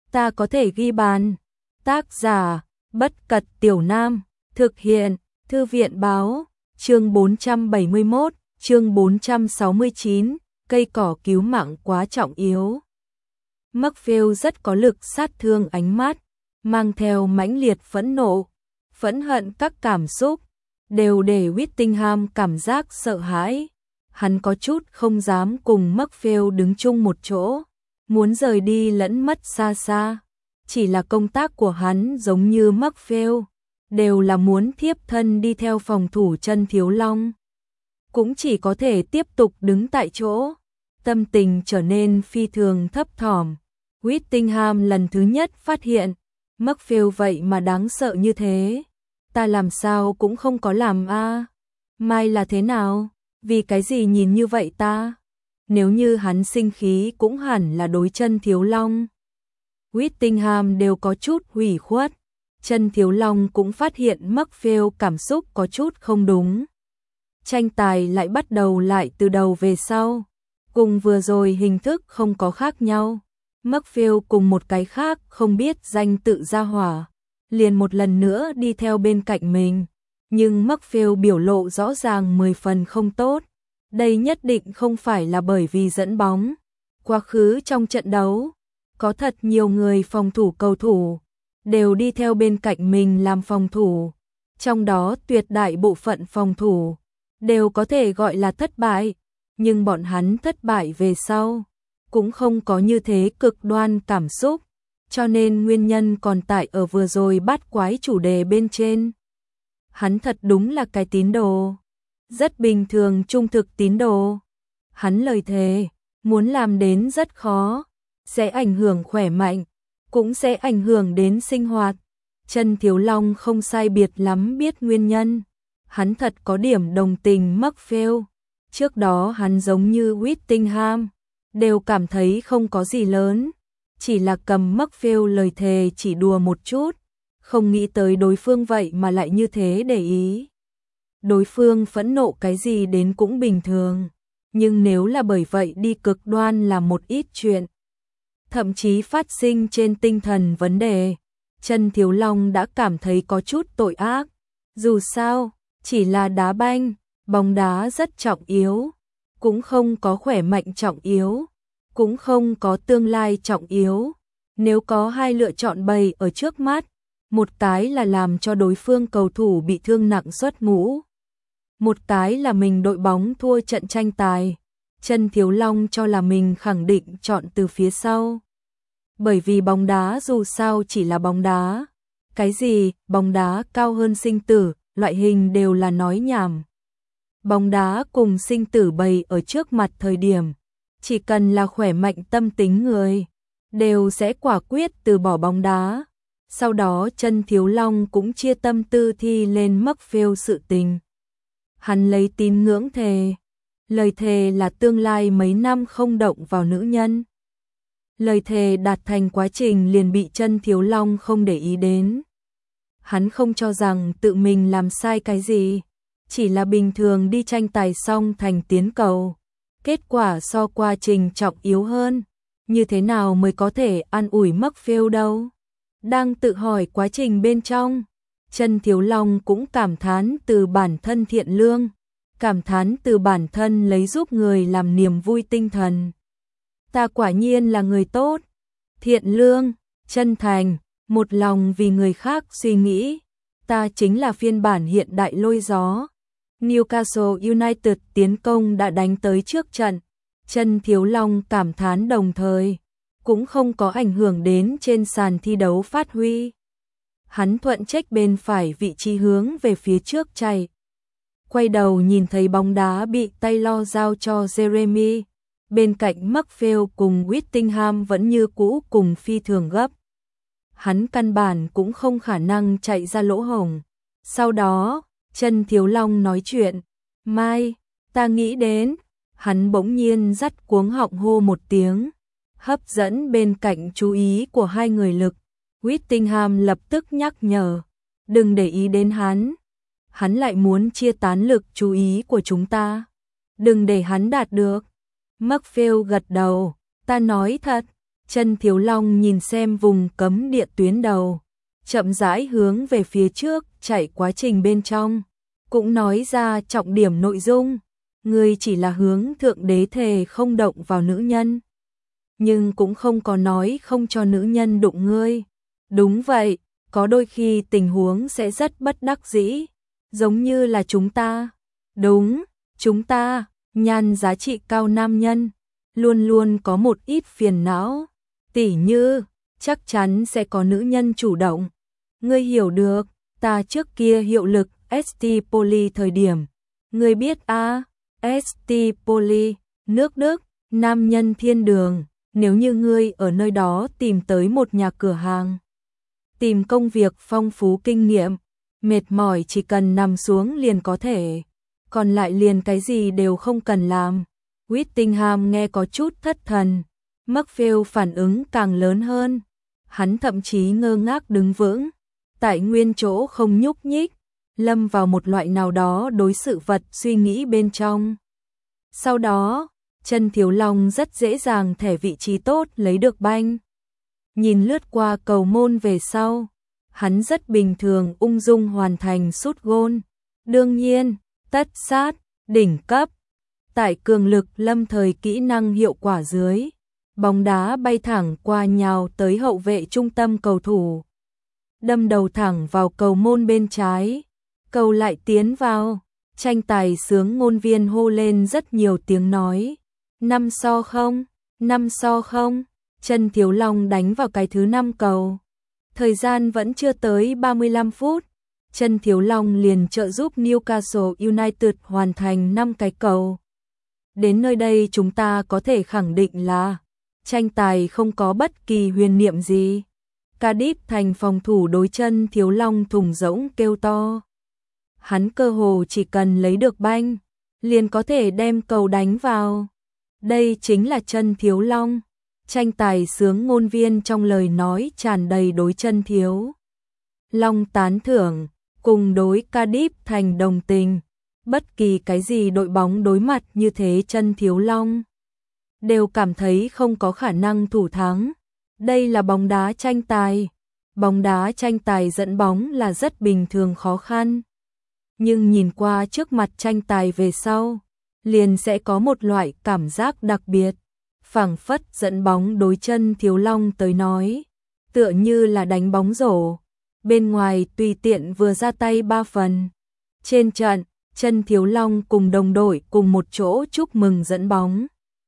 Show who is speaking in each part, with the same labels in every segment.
Speaker 1: ta có thể ghi bàn. Tác giả, Bất Cật Tiểu Nam, thực hiện, Thư viện báo, chương 471, chương 469, cây cỏ cứu mạng quá trọng yếu. Murfield rất có lực sát thương, ánh mắt mang theo mãnh liệt phẫn nộ, phẫn hận, các cảm xúc đều để Whittingham cảm giác sợ hãi. Hắn có chút không dám cùng Murfield đứng chung một chỗ, muốn rời đi lẫn mất xa xa. Chỉ là công tác của hắn giống như Murfield, đều là muốn thiếp thân đi theo phòng thủ Chân Thiếu Long. Cũng chỉ có thể tiếp tục đứng tại chỗ, tâm tình trở nên phi thường thấp thỏm. Whittingham lần thứ nhất phát hiện, Murfield vậy mà đáng sợ như thế. Ta làm sao cũng không có làm a. Mai là thế nào? Vì cái gì nhìn như vậy ta? Nếu như hắn sinh khí cũng hẳn là đối Chân Thiếu Long. Whittingham đều có chút hủy khuất. Chân Thiếu Long cũng phát hiện Murfield cảm xúc có chút không đúng. Tranh tài lại bắt đầu lại từ đầu về sau. Cùng vừa rồi hình thức không có khác nhau. Murfield cùng một cái khác không biết danh tự gia hỏa, liền một lần nữa đi theo bên cạnh mình. Nhưng Murfield biểu lộ rõ ràng 10 phần không tốt. Đây nhất định không phải là bởi vì dẫn bóng. Quá khứ trong trận đấu, có thật nhiều người phòng thủ cầu thủ đều đi theo bên cạnh mình làm phòng thủ. Trong đó tuyệt đại bộ phận phòng thủ đều có thể gọi là thất bại. Nhưng bọn hắn thất bại về sau cũng không có như thế cực đoan cảm xúc. Cho nên nguyên nhân còn tại ở vừa rồi bát quái chủ đề bên trên. Hắn thật đúng là cái tín đồ. Rất bình thường, trung thực tín đồ. Hắn lời thề, muốn làm đến rất khó. Sẽ ảnh hưởng khỏe mạnh, cũng sẽ ảnh hưởng đến sinh hoạt. Chân Thiếu Long không sai biệt lắm biết nguyên nhân. Hắn thật có điểm đồng tình Murfield. Trước đó hắn giống như Whittingham, đều cảm thấy không có gì lớn. Chỉ là cầm Murfield lời thề chỉ đùa một chút. Không nghĩ tới đối phương vậy mà lại như thế để ý. Đối phương phẫn nộ cái gì đến cũng bình thường. Nhưng nếu là bởi vậy đi cực đoan là một ít chuyện. Thậm chí phát sinh trên tinh thần vấn đề. Chân Thiếu Long đã cảm thấy có chút tội ác. Dù sao, chỉ là đá banh, bóng đá rất trọng yếu. Cũng không có khỏe mạnh trọng yếu. Cũng không có tương lai trọng yếu. Nếu có hai lựa chọn bày ở trước mắt, một cái là làm cho đối phương cầu thủ bị thương nặng xuất ngũ. Một cái là mình đội bóng thua trận tranh tài. Chân Thiếu Long cho là mình khẳng định chọn từ phía sau. Bởi vì bóng đá dù sao chỉ là bóng đá. Cái gì, bóng đá cao hơn sinh tử, loại hình đều là nói nhảm. Bóng đá cùng sinh tử bày ở trước mặt thời điểm. Chỉ cần là khỏe mạnh tâm tính người, đều sẽ quả quyết từ bỏ bóng đá. Sau đó Chân Thiếu Long cũng chia tâm tư thi lên Murfield sự tình. Hắn lấy tín ngưỡng thề. Lời thề là tương lai mấy năm không động vào nữ nhân. Lời thề đạt thành quá trình liền bị Chân Thiếu Long không để ý đến. Hắn không cho rằng tự mình làm sai cái gì. Chỉ là bình thường đi tranh tài xong thành tiến cầu. Kết quả so quá trình trọng yếu hơn. Như thế nào mới có thể an ủi Murfield đâu. Đang tự hỏi quá trình bên trong. Chân Thiếu Long cũng cảm thán từ bản thân thiện lương. Cảm thán từ bản thân lấy giúp người làm niềm vui tinh thần. Ta quả nhiên là người tốt. Thiện lương, chân thành, một lòng vì người khác suy nghĩ. Ta chính là phiên bản hiện đại lôi gió. Newcastle United tiến công đã đánh tới trước trận. Chân Thiếu Long cảm thán đồng thời cũng không có ảnh hưởng đến trên sàn thi đấu phát huy. Hắn thuận trách bên phải vị trí hướng về phía trước chạy. Quay đầu nhìn thấy bóng đá bị Taylor giao cho Jeremy. Bên cạnh Murfield cùng Whittingham vẫn như cũ cùng phi thường gấp. Hắn căn bản cũng không khả năng chạy ra lỗ hổng. Sau đó, Chân Thiếu Long nói chuyện. Mai, ta nghĩ đến. Hắn bỗng nhiên dắt cuống họng hô một tiếng. Hấp dẫn bên cạnh chú ý của hai người lực. Whittingham lập tức nhắc nhở. Đừng để ý đến hắn. Hắn lại muốn chia tán lực chú ý của chúng ta. Đừng để hắn đạt được. Murfield gật đầu. Ta nói thật. Chân Thiếu Long nhìn xem vùng cấm địa tuyến đầu, chậm rãi hướng về phía trước, chạy quá trình bên trong, cũng nói ra trọng điểm nội dung, ngươi chỉ là hướng thượng đế thề không động vào nữ nhân, nhưng cũng không có nói không cho nữ nhân đụng ngươi. Đúng vậy, có đôi khi tình huống sẽ rất bất đắc dĩ, giống như là chúng ta. Đúng, chúng ta, nhan giá trị cao nam nhân, luôn luôn có một ít phiền não, tỉ như, chắc chắn sẽ có nữ nhân chủ động. Ngươi hiểu được, ta trước kia hiệu lực ST Poly thời điểm, ngươi biết ST Poly, nước Đức, nam nhân thiên đường, nếu như ngươi ở nơi đó tìm tới một nhà cửa hàng, tìm công việc phong phú kinh nghiệm, mệt mỏi chỉ cần nằm xuống liền có thể, còn lại liền cái gì đều không cần làm. Whittingham nghe có chút thất thần, Markfield phản ứng càng lớn hơn, hắn thậm chí ngơ ngác đứng vững, tại nguyên chỗ không nhúc nhích, lâm vào một loại nào đó đối sự vật suy nghĩ bên trong. Sau đó, Chân Thiếu Long rất dễ dàng thẻ vị trí tốt lấy được banh. Nhìn lướt qua cầu môn về sau, hắn rất bình thường ung dung hoàn thành sút gôn. Đương nhiên, tất sát, đỉnh cấp. Tại cường lực lâm thời kỹ năng hiệu quả dưới, bóng đá bay thẳng qua nhào tới hậu vệ trung tâm cầu thủ. Đâm đầu thẳng vào cầu môn bên trái, cầu lại tiến vào, tranh tài sướng ngôn viên hô lên rất nhiều tiếng nói. 5-0, 5-0, Chân Thiếu Long đánh vào cái thứ 5 cầu. Thời gian vẫn chưa tới 35 phút, Chân Thiếu Long liền trợ giúp Newcastle United hoàn thành 5 cái cầu. Đến nơi đây chúng ta có thể khẳng định là tranh tài không có bất kỳ huyền niệm gì. Cardiff thành phòng thủ đối Chân Thiếu Long thùng rỗng kêu to. Hắn cơ hồ chỉ cần lấy được banh, liền có thể đem cầu đánh vào. Đây chính là Chân Thiếu Long. Tranh tài sướng ngôn viên trong lời nói tràn đầy đối Chân Thiếu Long tán thưởng, cùng đối Cardiff thành đồng tình. Bất kỳ cái gì đội bóng đối mặt như thế Chân Thiếu Long đều cảm thấy không có khả năng thủ thắng. Đây là bóng đá tranh tài. Bóng đá tranh tài dẫn bóng là rất bình thường khó khăn. Nhưng nhìn qua trước mặt tranh tài về sau, liền sẽ có một loại cảm giác đặc biệt. Phảng phất dẫn bóng đối Chân Thiếu Long tới nói, tựa như là đánh bóng rổ. Bên ngoài tùy tiện vừa ra tay 3 phần. Trên trận, Chân Thiếu Long cùng đồng đội cùng một chỗ chúc mừng dẫn bóng.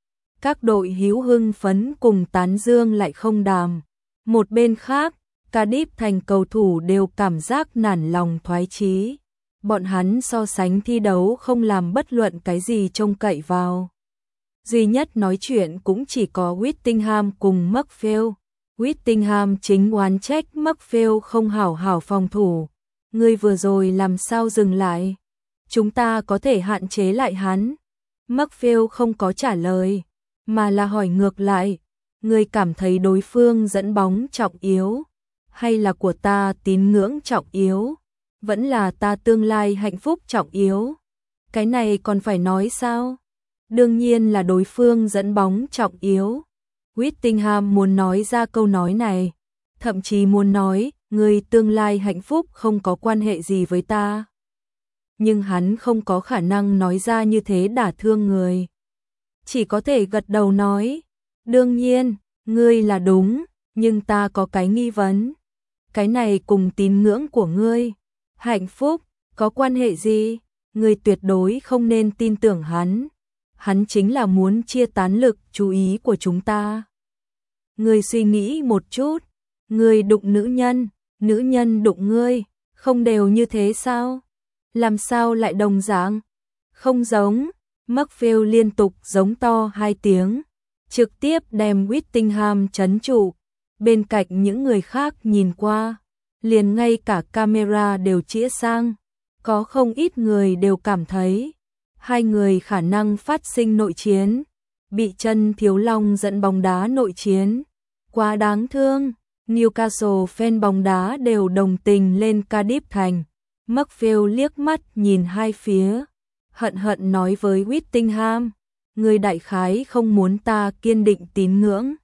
Speaker 1: Các đội hữu hưng phấn cùng tán dương lại không đàm. Một bên khác, Cardiff thành cầu thủ đều cảm giác nản lòng thoái chí. Bọn hắn so sánh thi đấu không làm bất luận cái gì trông cậy vào. Duy nhất nói chuyện cũng chỉ có Whittingham cùng Markfield. Whittingham chính oán trách Markfield không hảo hảo phòng thủ. Ngươi vừa rồi làm sao dừng lại? Chúng ta có thể hạn chế lại hắn. Markfield không có trả lời, mà là hỏi ngược lại. Ngươi cảm thấy đối phương dẫn bóng trọng yếu, hay là của ta tín ngưỡng trọng yếu, vẫn là ta tương lai hạnh phúc trọng yếu? Cái này còn phải nói sao? Đương nhiên là đối phương dẫn bóng trọng yếu. Whittingham muốn nói ra câu nói này, thậm chí muốn nói, người tương lai hạnh phúc không có quan hệ gì với ta. Nhưng hắn không có khả năng nói ra như thế đả thương người. Chỉ có thể gật đầu nói, đương nhiên, ngươi là đúng, nhưng ta có cái nghi vấn. Cái này cùng tín ngưỡng của ngươi, hạnh phúc, có quan hệ gì? Ngươi tuyệt đối không nên tin tưởng hắn. Hắn chính là muốn chia tán lực chú ý của chúng ta. Ngươi suy nghĩ một chút, ngươi đụng nữ nhân đụng ngươi, không đều như thế sao? Làm sao lại đồng dạng? Không giống. Markfield liên tục giống to 2 tiếng, trực tiếp đem Whittingham trấn trụ. Bên cạnh những người khác nhìn qua, liền ngay cả camera đều chĩa sang. Có không ít người đều cảm thấy hai người khả năng phát sinh nội chiến, bị Chân Thiếu Long dẫn bóng đá nội chiến. Quá đáng thương. Newcastle fan bóng đá đều đồng tình lên Cardiff thành. Markfield liếc mắt nhìn hai phía, hận hận nói với Whittingham, người đại khái không muốn ta kiên định tín ngưỡng.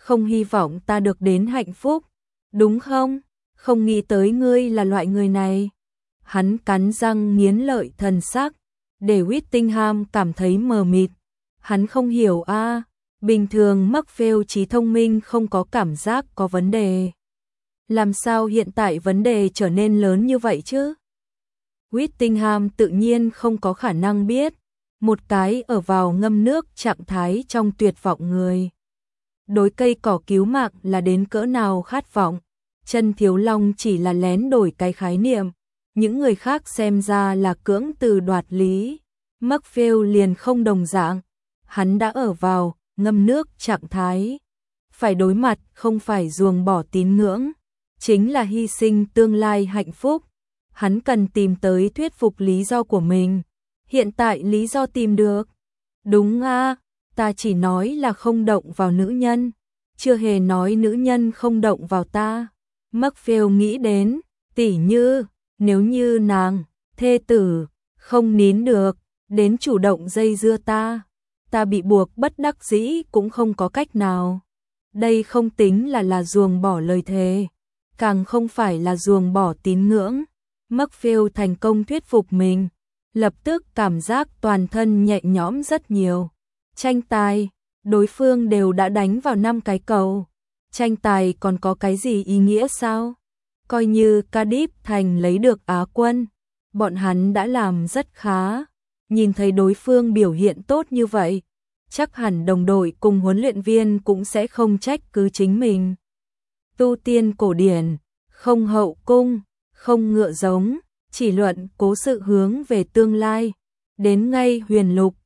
Speaker 1: không hy vọng ta được đến hạnh phúc, đúng không? Không nghĩ tới ngươi là loại người này. Hắn cắn răng nghiến lợi thần sắc, để Whittingham cảm thấy mờ mịt. Hắn không hiểu bình thường Maxwell trí thông minh không có cảm giác có vấn đề. Làm sao hiện tại vấn đề trở nên lớn như vậy chứ? Whittingham tự nhiên không có khả năng biết, một cái ở vào ngâm nước trạng thái trong tuyệt vọng người. Đối cây cỏ cứu mạng là đến cỡ nào khát vọng, Chân Thiếu Long chỉ là lén đổi cái khái niệm, những người khác xem ra là cưỡng từ đoạt lý. Maxwell liền không đồng dạng, hắn đã ở vào ngâm nước trạng thái. Phải đối mặt không phải ruồng bỏ tín ngưỡng, chính là hy sinh tương lai hạnh phúc. Hắn cần tìm tới thuyết phục lý do của mình. Hiện tại lý do tìm được. Đúng ta chỉ nói là không động vào nữ nhân, chưa hề nói nữ nhân không động vào ta. Maxwell nghĩ đến, tỉ như, nếu như nàng, thê tử, không nín được, đến chủ động dây dưa ta bị buộc bất đắc dĩ cũng không có cách nào. Đây không tính là ruồng bỏ lời thề, càng không phải là ruồng bỏ tín ngưỡng. Maxwell thành công thuyết phục mình, lập tức cảm giác toàn thân nhẹ nhõm rất nhiều. Tranh tài, đối phương đều đã đánh vào 5 cái cầu. Tranh tài còn có cái gì ý nghĩa sao? Coi như Cardiff Thành lấy được Á quân, bọn hắn đã làm rất khá. Nhìn thấy đối phương biểu hiện tốt như vậy, chắc hẳn đồng đội cùng huấn luyện viên cũng sẽ không trách cứ chính mình. Tu tiên cổ điển, không hậu cung, không ngựa giống, chỉ luận cố sự hướng về tương lai. Đến ngay huyền lục,